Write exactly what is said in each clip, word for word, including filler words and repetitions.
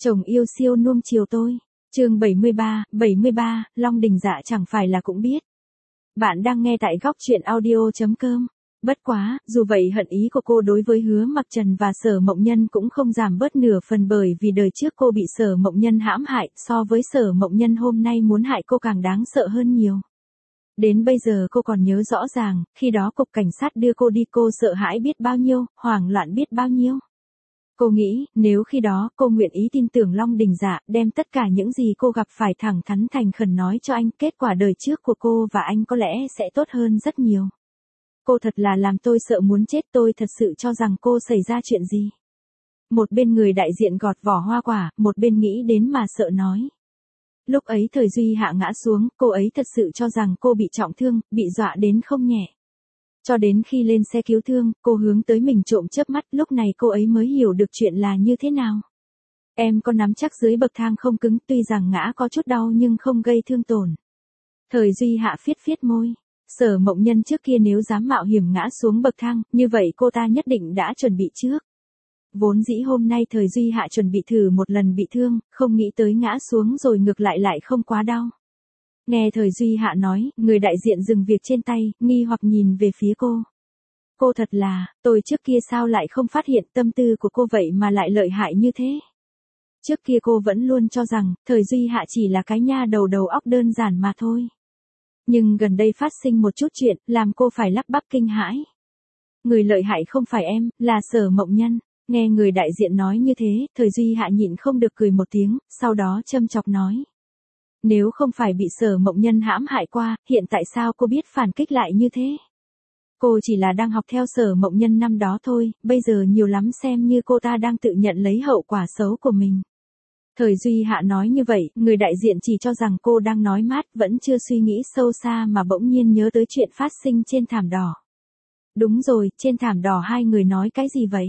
Chồng yêu siêu nuông chiều tôi. Chương bảy mươi ba, bảy mươi ba, Long Đình Dạ chẳng phải là cũng biết. Bạn đang nghe tại góc truyện audio chấm com. Bất quá, dù vậy hận ý của cô đối với Hứa Mặc Trần và Sở Mộng Nhân cũng không giảm bớt nửa phần, bởi vì đời trước cô bị Sở Mộng Nhân hãm hại, so với Sở Mộng Nhân hôm nay muốn hại cô càng đáng sợ hơn nhiều. Đến bây giờ cô còn nhớ rõ ràng, khi đó cục cảnh sát đưa cô đi, cô sợ hãi biết bao nhiêu, hoảng loạn biết bao nhiêu. Cô nghĩ, nếu khi đó cô nguyện ý tin tưởng Long Đình Dạ, đem tất cả những gì cô gặp phải thẳng thắn thành khẩn nói cho anh, kết quả đời trước của cô và anh có lẽ sẽ tốt hơn rất nhiều. Cô thật là làm tôi sợ muốn chết, tôi thật sự cho rằng cô xảy ra chuyện gì. Một bên người đại diện gọt vỏ hoa quả, một bên nghĩ đến mà sợ nói. Lúc ấy Thời Duy Hạ ngã xuống, cô ấy thật sự cho rằng cô bị trọng thương, bị dọa đến không nhẹ. Cho đến khi lên xe cứu thương, cô hướng tới mình trộm chớp mắt, lúc này cô ấy mới hiểu được chuyện là như thế nào. Em có nắm chắc dưới bậc thang không cứng, tuy rằng ngã có chút đau nhưng không gây thương tổn. Thời Duy Hạ phiết phiết môi. Sở Mộng Nhân trước kia nếu dám mạo hiểm ngã xuống bậc thang, như vậy cô ta nhất định đã chuẩn bị trước. Vốn dĩ hôm nay Thời Duy Hạ chuẩn bị thử một lần bị thương, không nghĩ tới ngã xuống rồi ngược lại lại không quá đau. Nghe Thời Duy Hạ nói, người đại diện dừng việc trên tay, nghi hoặc nhìn về phía cô. Cô thật là, tôi trước kia sao lại không phát hiện tâm tư của cô vậy mà lại lợi hại như thế. Trước kia cô vẫn luôn cho rằng, Thời Duy Hạ chỉ là cái nha đầu đầu óc đơn giản mà thôi. Nhưng gần đây phát sinh một chút chuyện, làm cô phải lắp bắp kinh hãi. Người lợi hại không phải em, là Sở Mộng Nhân. Nghe người đại diện nói như thế, Thời Duy Hạ nhịn không được cười một tiếng, sau đó châm chọc nói. Nếu không phải bị Sở Mộng Nhân hãm hại qua, hiện tại sao cô biết phản kích lại như thế? Cô chỉ là đang học theo Sở Mộng Nhân năm đó thôi, bây giờ nhiều lắm xem như cô ta đang tự nhận lấy hậu quả xấu của mình. Thời Duy Hạ nói như vậy, người đại diện chỉ cho rằng cô đang nói mát, vẫn chưa suy nghĩ sâu xa mà bỗng nhiên nhớ tới chuyện phát sinh trên thảm đỏ. Đúng rồi, trên thảm đỏ hai người nói cái gì vậy?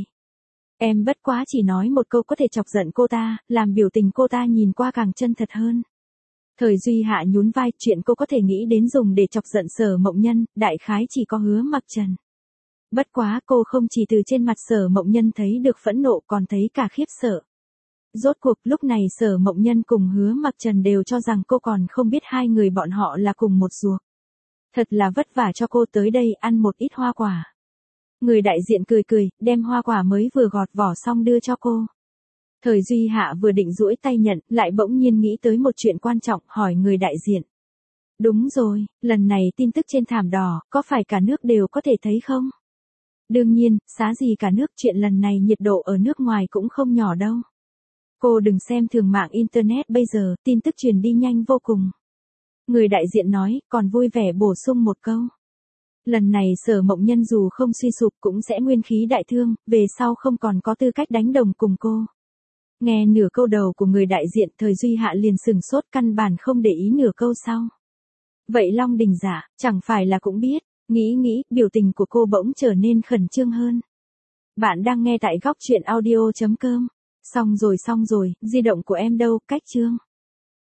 Em bất quá chỉ nói một câu có thể chọc giận cô ta, làm biểu tình cô ta nhìn qua càng chân thật hơn. Thời Duy Hạ nhún vai, chuyện cô có thể nghĩ đến dùng để chọc giận Sở Mộng Nhân, đại khái chỉ có Hứa Mặc Trần. Bất quá cô không chỉ từ trên mặt Sở Mộng Nhân thấy được phẫn nộ, còn thấy cả khiếp sợ. Rốt cuộc lúc này Sở Mộng Nhân cùng Hứa Mặc Trần đều cho rằng cô còn không biết hai người bọn họ là cùng một ruột. Thật là vất vả cho cô tới đây ăn một ít hoa quả. Người đại diện cười cười, đem hoa quả mới vừa gọt vỏ xong đưa cho cô. Thời Duy Hạ vừa định duỗi tay nhận, lại bỗng nhiên nghĩ tới một chuyện quan trọng, hỏi người đại diện. Đúng rồi, lần này tin tức trên thảm đỏ, có phải cả nước đều có thể thấy không? Đương nhiên, xá gì cả nước, chuyện lần này nhiệt độ ở nước ngoài cũng không nhỏ đâu. Cô đừng xem thường mạng Internet bây giờ, tin tức truyền đi nhanh vô cùng. Người đại diện nói, còn vui vẻ bổ sung một câu. Lần này Sở Mộng Nhân dù không suy sụp cũng sẽ nguyên khí đại thương, về sau không còn có tư cách đánh đồng cùng cô. Nghe nửa câu đầu của người đại diện, Thời Duy Hạ liền sừng sốt, căn bản không để ý nửa câu sau. Vậy Long Đình Dạ, chẳng phải là cũng biết, nghĩ nghĩ, biểu tình của cô bỗng trở nên khẩn trương hơn. Bạn đang nghe tại góc truyện audio chấm com. Xong rồi xong rồi, di động của em đâu, cách chương.